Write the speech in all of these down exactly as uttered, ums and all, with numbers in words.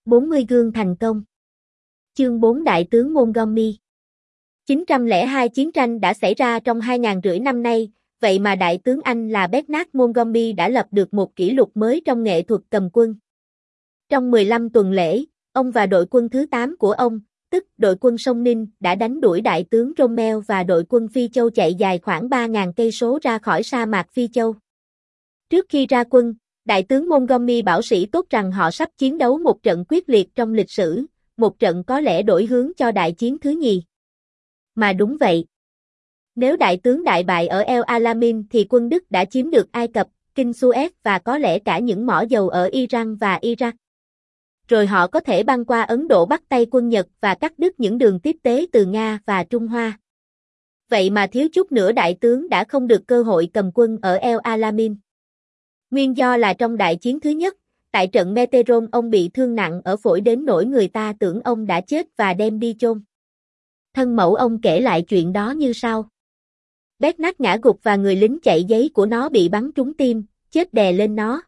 bốn mươi gương thành công. Chương bốn Đại tướng Montgomery. chín trăm lẻ hai chiến tranh đã xảy ra trong hai nghìn rưỡi năm nay, vậy mà đại tướng Anh là Bernard Montgomery đã lập được một kỷ lục mới trong nghệ thuật cầm quân. Trong mười lăm tuần lễ, ông và đội quân thứ tám của ông, tức đội quân sông Ninh, đã đánh đuổi đại tướng Rommel và đội quân Phi Châu chạy dài khoảng ba nghìn cây số ra khỏi sa mạc Phi Châu. Trước khi ra quân, đại tướng Montgomery bảo sĩ tốt rằng họ sắp chiến đấu một trận quyết liệt trong lịch sử, một trận có lẽ đổi hướng cho đại chiến thứ nhì. Mà đúng vậy. Nếu đại tướng đại bại ở El Alamein thì quân Đức đã chiếm được Ai Cập, Kinh Suez và có lẽ cả những mỏ dầu ở Iran và Iraq. Rồi họ có thể băng qua Ấn Độ bắt tay quân Nhật và cắt đứt những đường tiếp tế từ Nga và Trung Hoa. Vậy mà thiếu chút nữa đại tướng đã không được cơ hội cầm quân ở El Alamein. Nguyên do là trong đại chiến thứ nhất, tại trận Meteron ông bị thương nặng ở phổi đến nỗi người ta tưởng ông đã chết và đem đi chôn. Thân mẫu ông kể lại chuyện đó như sau. Bernard ngã gục và người lính chạy giấy của nó bị bắn trúng tim, chết đè lên nó.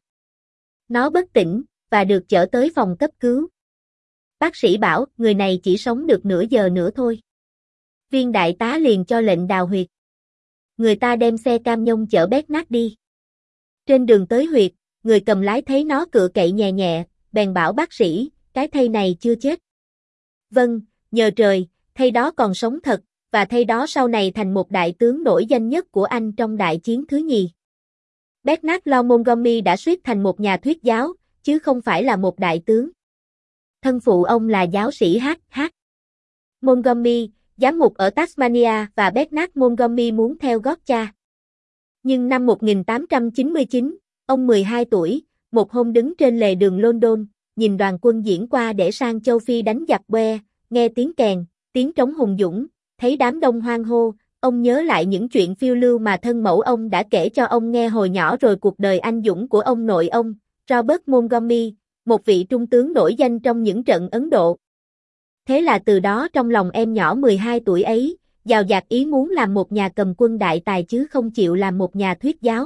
Nó bất tỉnh, và được chở tới phòng cấp cứu. Bác sĩ bảo, người này chỉ sống được nửa giờ nữa thôi. Viên đại tá liền cho lệnh đào huyệt. Người ta đem xe cam nhông chở Bernard đi. Trên đường tới huyệt, người cầm lái thấy nó cựa cậy nhẹ nhẹ, bèn bảo bác sĩ, cái thây này chưa chết. Vâng, nhờ trời, thây đó còn sống thật, và thây đó sau này thành một đại tướng nổi danh nhất của Anh trong đại chiến thứ nhì. Bernard Law Montgomery đã suýt thành một nhà thuyết giáo, chứ không phải là một đại tướng. Thân phụ ông là giáo sĩ hát hát Montgomery, giám mục ở Tasmania và Bernard Montgomery muốn theo gót cha. Nhưng năm một nghìn tám trăm chín mươi chín, ông mười hai tuổi, một hôm đứng trên lề đường London, nhìn đoàn quân diễn qua để sang châu Phi đánh giặc que, nghe tiếng kèn, tiếng trống hùng dũng, thấy đám đông hoan hô, ông nhớ lại những chuyện phiêu lưu mà thân mẫu ông đã kể cho ông nghe hồi nhỏ rồi cuộc đời anh dũng của ông nội ông, Robert Montgomery, một vị trung tướng nổi danh trong những trận Ấn Độ. Thế là từ đó trong lòng em nhỏ mười hai tuổi ấy, dào dạt ý muốn làm một nhà cầm quân đại tài chứ không chịu làm một nhà thuyết giáo.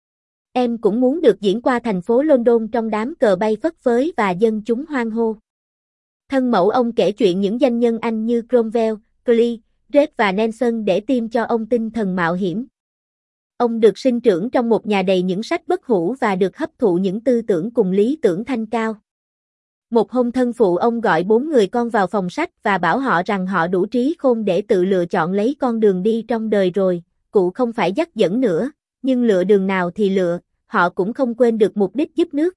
Em cũng muốn được diễn qua thành phố London trong đám cờ bay phất phới và dân chúng hoan hô. Thân mẫu ông kể chuyện những danh nhân Anh như Cromwell, Lee, Reed và Nelson để tiêm cho ông tinh thần mạo hiểm. Ông được sinh trưởng trong một nhà đầy những sách bất hủ và được hấp thụ những tư tưởng cùng lý tưởng thanh cao. Một hôm thân phụ ông gọi bốn người con vào phòng sách và bảo họ rằng họ đủ trí khôn để tự lựa chọn lấy con đường đi trong đời rồi, cụ không phải dắt dẫn nữa, nhưng lựa đường nào thì lựa, họ cũng không quên được mục đích giúp nước.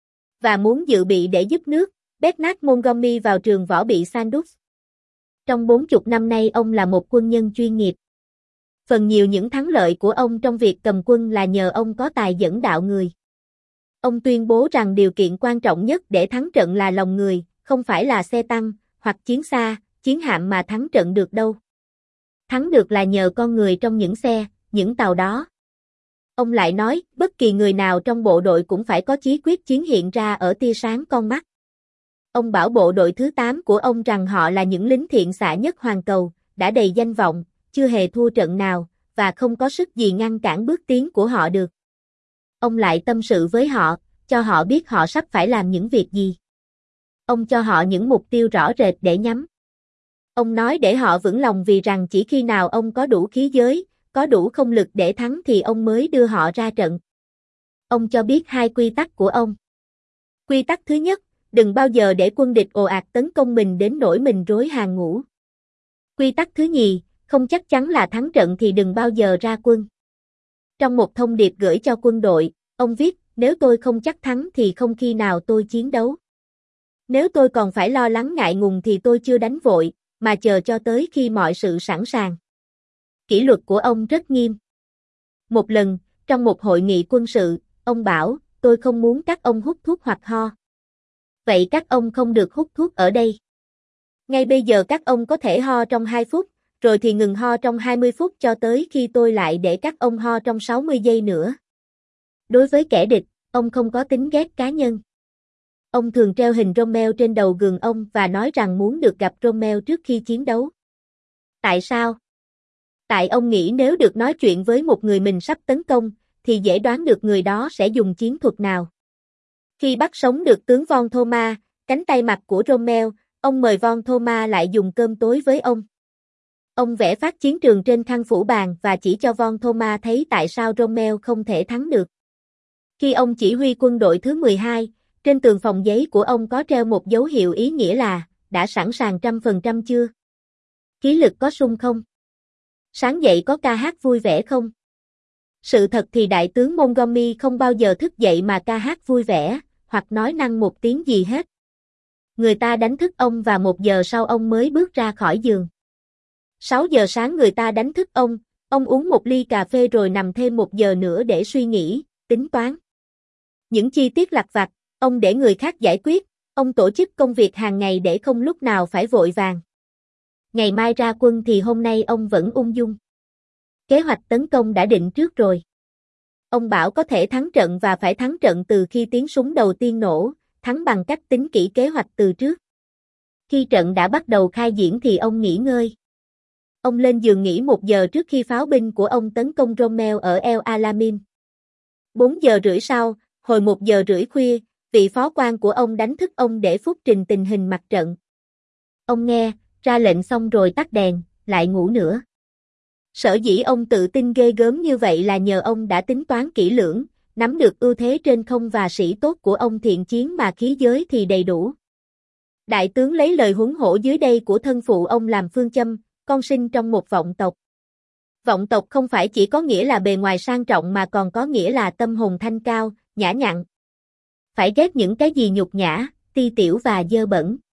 Và muốn dự bị để giúp nước, Bernard Montgomery vào trường võ bị Sandhurst. Trong bốn mươi năm nay ông là một quân nhân chuyên nghiệp. Phần nhiều những thắng lợi của ông trong việc cầm quân là nhờ ông có tài dẫn đạo người. Ông tuyên bố rằng điều kiện quan trọng nhất để thắng trận là lòng người, không phải là xe tăng, hoặc chiến xa, chiến hạm mà thắng trận được đâu. Thắng được là nhờ con người trong những xe, những tàu đó. Ông lại nói, bất kỳ người nào trong bộ đội cũng phải có chí quyết chiến hiện ra ở tia sáng con mắt. Ông bảo bộ đội thứ tám của ông rằng họ là những lính thiện xạ nhất hoàn cầu, đã đầy danh vọng, chưa hề thua trận nào, và không có sức gì ngăn cản bước tiến của họ được. Ông lại tâm sự với họ, cho họ biết họ sắp phải làm những việc gì. Ông cho họ những mục tiêu rõ rệt để nhắm. Ông nói để họ vững lòng vì rằng chỉ khi nào ông có đủ khí giới, có đủ không lực để thắng thì ông mới đưa họ ra trận. Ông cho biết hai quy tắc của ông. Quy tắc thứ nhất, đừng bao giờ để quân địch ồ ạt tấn công mình đến nỗi mình rối hàng ngũ. Quy tắc thứ nhì, không chắc chắn là thắng trận thì đừng bao giờ ra quân. Trong một thông điệp gửi cho quân đội, ông viết, nếu tôi không chắc thắng thì không khi nào tôi chiến đấu. Nếu tôi còn phải lo lắng ngại ngùng thì tôi chưa đánh vội, mà chờ cho tới khi mọi sự sẵn sàng. Kỷ luật của ông rất nghiêm. Một lần, trong một hội nghị quân sự, ông bảo, tôi không muốn các ông hút thuốc hoặc ho. Vậy các ông không được hút thuốc ở đây. Ngay bây giờ các ông có thể ho trong hai phút, rồi thì ngừng ho trong hai mươi phút cho tới khi tôi lại để các ông ho trong sáu mươi giây nữa. Đối với kẻ địch, ông không có tính ghét cá nhân. Ông thường treo hình Rommel trên đầu gường ông và nói rằng muốn được gặp Rommel trước khi chiến đấu. Tại sao? Tại ông nghĩ nếu được nói chuyện với một người mình sắp tấn công, thì dễ đoán được người đó sẽ dùng chiến thuật nào. Khi bắt sống được tướng Von Thoma, Cánh tay mặt của Rommel, ông mời Von Thomas lại dùng cơm tối với ông. Ông vẽ phát chiến trường trên khăn phủ bàn và chỉ cho Von Thomas thấy tại sao Rommel không thể thắng được. Khi ông chỉ huy quân đội thứ mười hai, trên tường phòng giấy của ông có treo một dấu hiệu ý nghĩa là, đã sẵn sàng trăm phần trăm chưa? Khí lực có sung không? Sáng dậy có ca hát vui vẻ không? Sự thật thì đại tướng Montgomery không bao giờ thức dậy mà ca hát vui vẻ, hoặc nói năng một tiếng gì hết. Người ta đánh thức ông và một giờ sau ông mới bước ra khỏi giường. sáu giờ sáng người ta đánh thức ông, ông uống một ly cà phê rồi nằm thêm một giờ nữa để suy nghĩ, tính toán. Những chi tiết lặt vặt, ông để người khác giải quyết, ông tổ chức công việc hàng ngày để không lúc nào phải vội vàng. Ngày mai ra quân thì hôm nay ông vẫn ung dung. Kế hoạch tấn công đã định trước rồi. Ông bảo có thể thắng trận và phải thắng trận từ khi tiếng súng đầu tiên nổ, thắng bằng cách tính kỹ kế hoạch từ trước. Khi trận đã bắt đầu khai diễn thì ông nghỉ ngơi. Ông lên giường nghỉ một giờ trước khi pháo binh của ông tấn công Rommel ở El Alamein. Bốn giờ rưỡi sau, hồi một giờ rưỡi khuya, vị phó quan của ông đánh thức ông để phúc trình tình hình mặt trận. Ông nghe, ra lệnh xong rồi tắt đèn, lại ngủ nữa. Sở dĩ ông tự tin ghê gớm như vậy là nhờ ông đã tính toán kỹ lưỡng, nắm được ưu thế trên không và sĩ tốt của ông thiện chiến mà khí giới thì đầy đủ. Đại tướng lấy lời huấn hổ dưới đây của thân phụ ông làm phương châm, con sinh trong một vọng tộc. Vọng tộc không phải chỉ có nghĩa là bề ngoài sang trọng mà còn có nghĩa là tâm hồn thanh cao, nhã nhặn. Phải ghét những cái gì nhục nhã, ti tiểu và dơ bẩn.